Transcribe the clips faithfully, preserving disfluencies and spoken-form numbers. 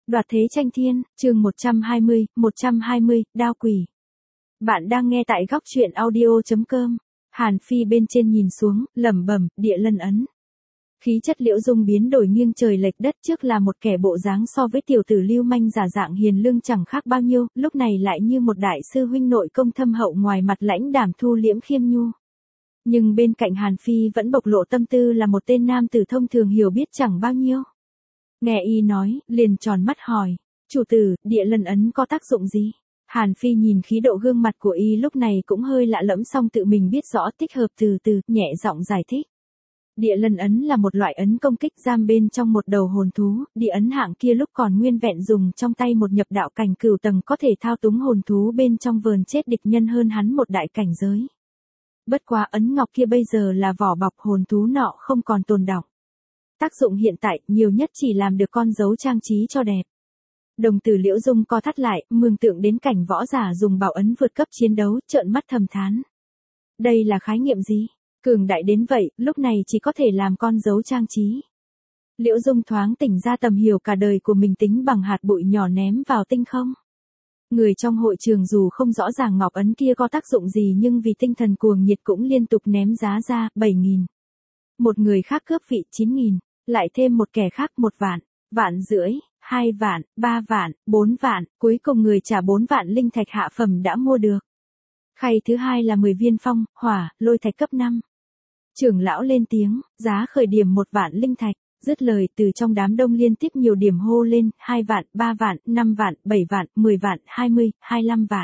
Đoạt thế tranh thiên, chương một trăm hai mươi, một trăm hai mươi, đao quỷ. Bạn đang nghe tại góc truyện audio chấm com. Hàn Phi bên trên nhìn xuống, lẩm bẩm, địa lân ấn. Khí chất Liễu Dung biến đổi nghiêng trời lệch đất, trước là một kẻ bộ dáng so với tiểu tử lưu manh giả dạng hiền lương chẳng khác bao nhiêu, lúc này lại như một đại sư huynh nội công thâm hậu, ngoài mặt lãnh đạm thu liễm khiêm nhu. Nhưng bên cạnh Hàn Phi vẫn bộc lộ tâm tư là một tên nam tử thông thường hiểu biết chẳng bao nhiêu. Nghe y nói, liền tròn mắt hỏi, chủ tử, địa lân ấn có tác dụng gì? Hàn Phi nhìn khí độ gương mặt của y lúc này cũng hơi lạ lẫm, song tự mình biết rõ, tích hợp từ từ, nhẹ giọng giải thích. Địa lân ấn là một loại ấn công kích giam bên trong một đầu hồn thú, địa ấn hạng kia lúc còn nguyên vẹn dùng trong tay một nhập đạo cảnh cửu tầng có thể thao túng hồn thú bên trong vờn chết địch nhân hơn hắn một đại cảnh giới. Bất quá ấn ngọc kia bây giờ là vỏ bọc, hồn thú nọ không còn tồn đọng. Tác dụng hiện tại, nhiều nhất chỉ làm được con dấu trang trí cho đẹp. Đồng tử Liễu Dung co thắt lại, mường tượng đến cảnh võ giả dùng bảo ấn vượt cấp chiến đấu, trợn mắt thầm thán. Đây là khái niệm gì? Cường đại đến vậy, lúc này chỉ có thể làm con dấu trang trí. Liễu Dung thoáng tỉnh ra tầm hiểu cả đời của mình tính bằng hạt bụi nhỏ ném vào tinh không. Người trong hội trường dù không rõ ràng ngọc ấn kia có tác dụng gì, nhưng vì tinh thần cuồng nhiệt cũng liên tục ném giá ra, bảy nghìn. Một người khác cướp vị, chín nghìn. Lại thêm một kẻ khác, một vạn, vạn rưỡi, hai vạn, ba vạn, bốn vạn, cuối cùng người trả bốn vạn linh thạch hạ phẩm đã mua được. Khay thứ hai là mười viên phong, hỏa, lôi thạch cấp năm. Trưởng lão lên tiếng, giá khởi điểm một vạn linh thạch, dứt lời từ trong đám đông liên tiếp nhiều điểm hô lên, hai vạn, ba vạn, năm vạn, bảy vạn, mười vạn, hai mươi, hai mươi lăm vạn.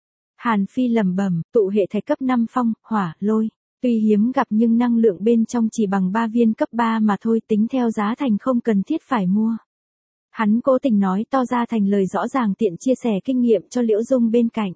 Hàn Phi lẩm bẩm, tụ hệ thạch cấp năm phong, hỏa, lôi. Tuy hiếm gặp nhưng năng lượng bên trong chỉ bằng ba viên cấp ba mà thôi, tính theo giá thành không cần thiết phải mua. Hắn cố tình nói to ra thành lời rõ ràng, tiện chia sẻ kinh nghiệm cho Liễu Dung bên cạnh.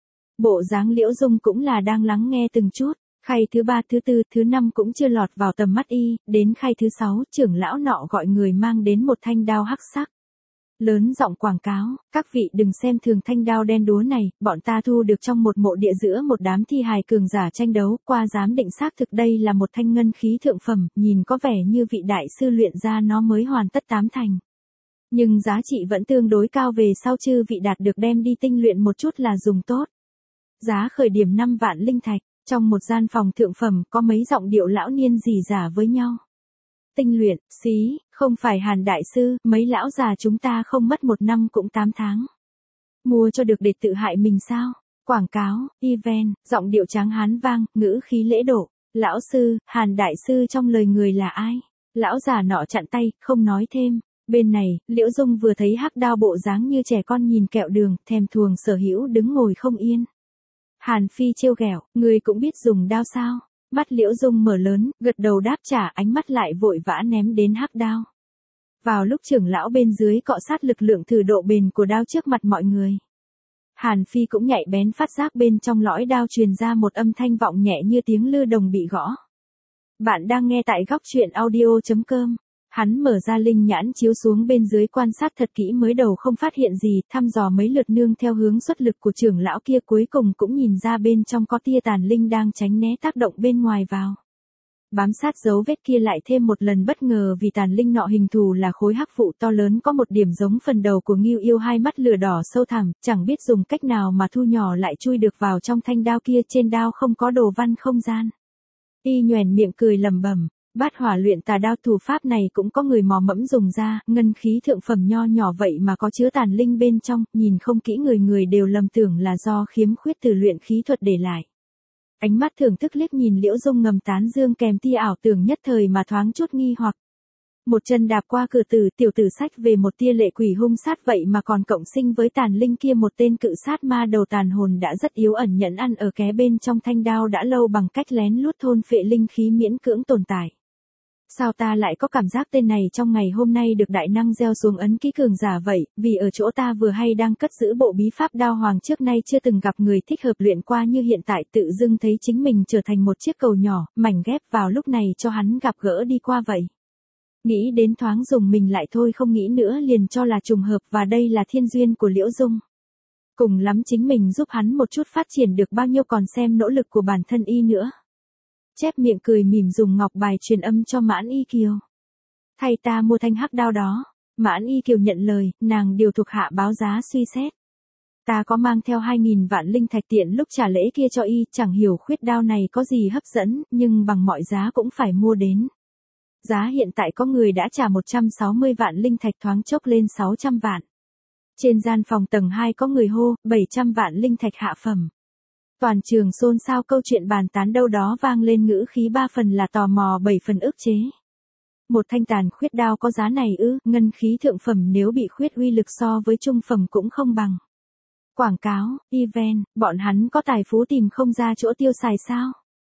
Bộ dáng Liễu Dung cũng là đang lắng nghe từng chút. Khay thứ ba, thứ tư, thứ năm cũng chưa lọt vào tầm mắt y, đến khay thứ sáu, trưởng lão nọ gọi người mang đến một thanh đao hắc sắc. Lớn giọng quảng cáo, các vị đừng xem thường thanh đao đen đúa này, bọn ta thu được trong một mộ địa giữa một đám thi hài cường giả tranh đấu, qua giám định xác thực đây là một thanh ngân khí thượng phẩm, nhìn có vẻ như vị đại sư luyện ra nó mới hoàn tất tám thành. Nhưng giá trị vẫn tương đối cao, về sau chư vị đạt được đem đi tinh luyện một chút là dùng tốt. Giá khởi điểm năm vạn linh thạch, trong một gian phòng thượng phẩm có mấy giọng điệu lão niên rỉ rả với nhau. Tinh luyện, xí, không phải Hàn đại sư, mấy lão già chúng ta không mất một năm cũng tám tháng. Mua cho được để tự hại mình sao? Quảng cáo, event, giọng điệu tráng hán vang, ngữ khí lễ độ. Lão sư, Hàn đại sư trong lời người là ai? Lão già nọ chặn tay, không nói thêm. Bên này, Liễu Dung vừa thấy hắc đao bộ dáng như trẻ con nhìn kẹo đường, thèm thuồng sở hữu, đứng ngồi không yên. Hàn Phi trêu ghẹo, người cũng biết dùng đao sao? Mắt Liễu Dung mở lớn, gật đầu đáp trả, ánh mắt lại vội vã ném đến hắc đao. Vào lúc trưởng lão bên dưới cọ sát lực lượng thử độ bền của đao trước mặt mọi người. Hàn Phi cũng nhạy bén phát giác bên trong lõi đao truyền ra một âm thanh vọng nhẹ như tiếng lư đồng bị gõ. Bạn đang nghe tại góc truyện audio chấm com. Hắn mở ra linh nhãn chiếu xuống bên dưới quan sát thật kỹ, mới đầu không phát hiện gì, thăm dò mấy lượt nương theo hướng xuất lực của trưởng lão kia, cuối cùng cũng nhìn ra bên trong có tia tàn linh đang tránh né tác động bên ngoài vào. Bám sát dấu vết kia lại thêm một lần bất ngờ, vì tàn linh nọ hình thù là khối hắc vụ to lớn, có một điểm giống phần đầu của Ngưu Yêu, hai mắt lửa đỏ sâu thẳm, chẳng biết dùng cách nào mà thu nhỏ lại chui được vào trong thanh đao kia, trên đao không có đồ văn không gian. Y nhoẻn miệng cười lẩm bẩm. Bát hỏa luyện tà đao, thủ pháp này cũng có người mò mẫm dùng ra, ngân khí thượng phẩm nho nhỏ vậy mà có chứa tàn linh bên trong, nhìn không kỹ người người đều lầm tưởng là do khiếm khuyết từ luyện khí thuật để lại. Ánh mắt thưởng thức liếc nhìn Liễu Dung ngầm tán dương, kèm tia ảo tưởng nhất thời mà thoáng chút nghi hoặc. Một chân đạp qua cửa tử, tiểu tử sách về một tia lệ quỷ hung sát vậy mà còn cộng sinh với tàn linh kia, một tên cự sát ma đầu tàn hồn đã rất yếu ẩn nhẫn ăn ở ké bên trong thanh đao đã lâu, bằng cách lén lút thôn phệ linh khí miễn cưỡng tồn tại. Sao ta lại có cảm giác tên này trong ngày hôm nay được đại năng gieo xuống ấn ký cường giả vậy, vì ở chỗ ta vừa hay đang cất giữ bộ bí pháp đao hoàng, trước nay chưa từng gặp người thích hợp luyện qua như hiện tại, tự dưng thấy chính mình trở thành một chiếc cầu nhỏ, mảnh ghép vào lúc này cho hắn gặp gỡ đi qua vậy. Nghĩ đến thoáng dùng mình lại thôi, không nghĩ nữa liền cho là trùng hợp, và đây là thiên duyên của Liễu Dung. Cùng lắm chính mình giúp hắn một chút, phát triển được bao nhiêu còn xem nỗ lực của bản thân y nữa. Chép miệng cười mỉm dùng ngọc bài truyền âm cho Mãn Y Kiều. Thay ta mua thanh hắc đao đó. Mãn Y Kiều nhận lời, nàng điều thuộc hạ báo giá suy xét. Ta có mang theo hai nghìn vạn linh thạch tiện lúc trả lễ kia cho y, chẳng hiểu khuyết đao này có gì hấp dẫn, nhưng bằng mọi giá cũng phải mua đến. Giá hiện tại có người đã trả một trăm sáu mươi vạn linh thạch thoáng chốc lên sáu trăm vạn. Trên gian phòng tầng hai có người hô, bảy trăm vạn linh thạch hạ phẩm. Toàn trường xôn xao, câu chuyện bàn tán đâu đó vang lên ngữ khí ba phần là tò mò, bảy phần ức chế. Một thanh tàn khuyết đao có giá này ư? Ngân khí thượng phẩm nếu bị khuyết uy lực so với trung phẩm cũng không bằng. Quảng cáo, event, bọn hắn có tài phú tìm không ra chỗ tiêu xài sao?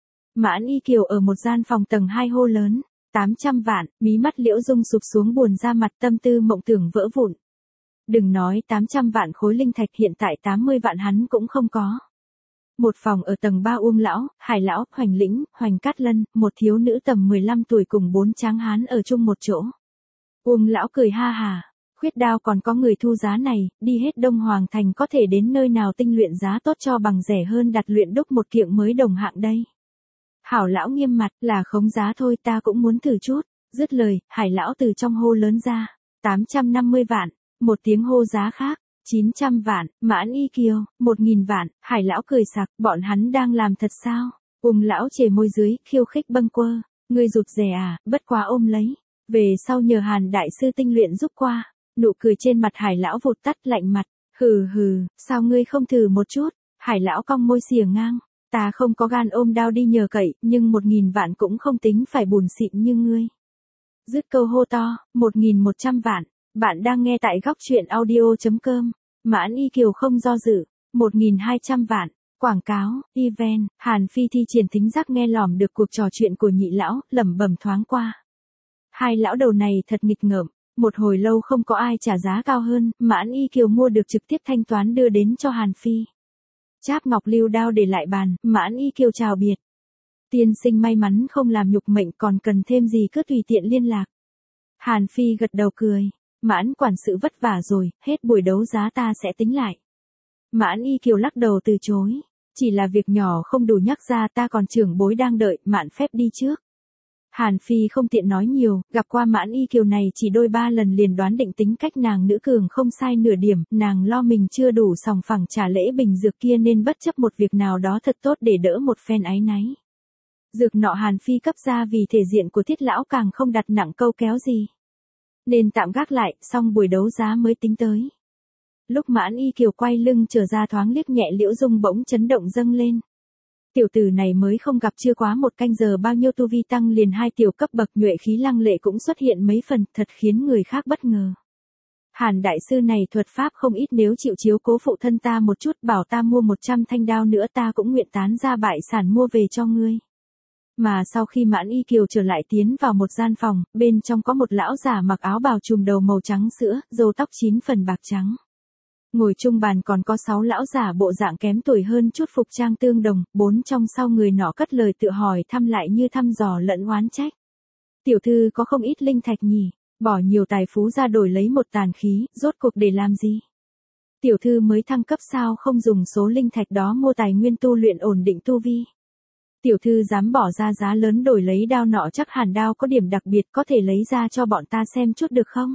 Mãn Y Kiều ở một gian phòng tầng hai hô lớn, tám trăm vạn, mí mắt Liễu Dung sụp xuống, buồn ra mặt, tâm tư mộng tưởng vỡ vụn. Đừng nói tám trăm vạn khối linh thạch, hiện tại tám mươi vạn hắn cũng không có. Một phòng ở tầng ba, Uông lão, Hải lão, Hoành Lĩnh, Hoành Cát Lân, một thiếu nữ tầm mười lăm tuổi cùng bốn tráng hán ở chung một chỗ. Uông lão cười ha hà, khuyết đao còn có người thu giá này, đi hết Đông Hoàng thành có thể đến nơi nào tinh luyện giá tốt cho bằng rẻ hơn đặt luyện đúc một kiện mới đồng hạng đây. Hảo lão nghiêm mặt, là khống giá thôi, ta cũng muốn thử chút. Dứt lời, Hải lão từ trong hô lớn ra, tám trăm năm mươi vạn, một tiếng hô giá khác, chín trăm vạn, Mãn Y Kiều, một nghìn vạn, Hải lão cười sặc, bọn hắn đang làm thật sao? Ung lão chề môi dưới, khiêu khích bâng quơ, ngươi rụt rè à, bất quá ôm lấy. Về sau nhờ Hàn đại sư tinh luyện giúp qua. Nụ cười trên mặt Hải lão vụt tắt, lạnh mặt, hừ hừ, sao ngươi không thử một chút? Hải lão cong môi xìa ngang, ta không có gan ôm đao đi nhờ cậy, nhưng một nghìn vạn cũng không tính phải bùn xịn như ngươi. Dứt câu hô to, một nghìn một trăm vạn, bạn đang nghe tại góc truyện audio chấm com. Mãn Y Kiều không do dự, một nghìn hai trăm vạn, quảng cáo, event, Hàn Phi thi triển thính giác nghe lỏm được cuộc trò chuyện của nhị lão, lẩm bẩm thoáng qua. Hai lão đầu này thật nghịch ngợm, một hồi lâu không có ai trả giá cao hơn, Mãn Y Kiều mua được trực tiếp thanh toán đưa đến cho Hàn Phi. Cháp ngọc lưu đao để lại bàn, Mãn Y Kiều chào biệt. Tiên sinh may mắn không làm nhục mệnh, còn cần thêm gì cứ tùy tiện liên lạc. Hàn Phi gật đầu cười. Mãn quản sự vất vả rồi, hết buổi đấu giá ta sẽ tính lại. Mãn Y Kiều lắc đầu từ chối. Chỉ là việc nhỏ không đủ nhắc ra, ta còn trưởng bối đang đợi, mạn phép đi trước. Hàn Phi không tiện nói nhiều, gặp qua Mãn Y Kiều này chỉ đôi ba lần liền đoán định tính cách nàng nữ cường không sai nửa điểm, nàng lo mình chưa đủ sòng phẳng trả lễ bình dược kia nên bất chấp một việc nào đó thật tốt để đỡ một phen áy náy. Dược nọ Hàn Phi cấp ra vì thể diện của Thiết lão càng không đặt nặng câu kéo gì. Nên tạm gác lại, xong buổi đấu giá mới tính tới. Lúc Mãn Y Kiều quay lưng trở ra thoáng liếc nhẹ Liễu Dung bỗng chấn động dâng lên. Tiểu tử này mới không gặp chưa quá một canh giờ bao nhiêu tu vi tăng liền hai tiểu cấp bậc, nhuệ khí lăng lệ cũng xuất hiện mấy phần, thật khiến người khác bất ngờ. Hàn đại sư này thuật pháp không ít, nếu chịu chiếu cố phụ thân ta một chút, bảo ta mua một trăm thanh đao nữa ta cũng nguyện tán ra bại sản mua về cho ngươi. Mà sau khi Mãn Y Kiều trở lại tiến vào một gian phòng, bên trong có một lão già mặc áo bào trùm đầu màu trắng sữa, râu tóc chín phần bạc trắng. Ngồi chung bàn còn có sáu lão già bộ dạng kém tuổi hơn chút, phục trang tương đồng, bốn trong sau người nọ cất lời tự hỏi thăm lại như thăm dò lẫn oán trách. Tiểu thư có không ít linh thạch nhỉ, bỏ nhiều tài phú ra đổi lấy một tàn khí, rốt cuộc để làm gì? Tiểu thư mới thăng cấp sao không dùng số linh thạch đó mua tài nguyên tu luyện ổn định tu vi? Tiểu thư dám bỏ ra giá lớn đổi lấy đao nọ, chắc hẳn đao có điểm đặc biệt, có thể lấy ra cho bọn ta xem chút được không?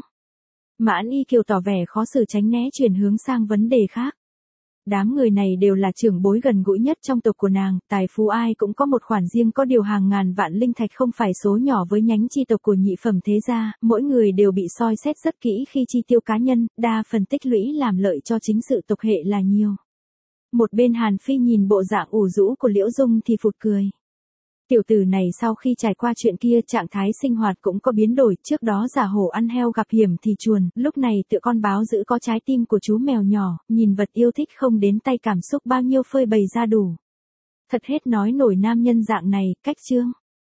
Mãn Y Kiều tỏ vẻ khó xử tránh né, chuyển hướng sang vấn đề khác. Đám người này đều là trưởng bối gần gũi nhất trong tộc của nàng, tài phú ai cũng có một khoản riêng, có điều hàng ngàn vạn linh thạch không phải số nhỏ với nhánh chi tộc của nhị phẩm thế gia, mỗi người đều bị soi xét rất kỹ khi chi tiêu cá nhân, đa phần tích lũy làm lợi cho chính sự tộc hệ là nhiều. Một bên Hàn Phi nhìn bộ dạng ủ rũ của Liễu Dung thì phụt cười. Tiểu tử này sau khi trải qua chuyện kia, trạng thái sinh hoạt cũng có biến đổi, trước đó giả hổ ăn heo gặp hiểm thì chuồn, lúc này tựa con báo giữ có trái tim của chú mèo nhỏ, nhìn vật yêu thích không đến tay, cảm xúc bao nhiêu phơi bày ra đủ. Thật hết nói nổi nam nhân dạng này, cách trương.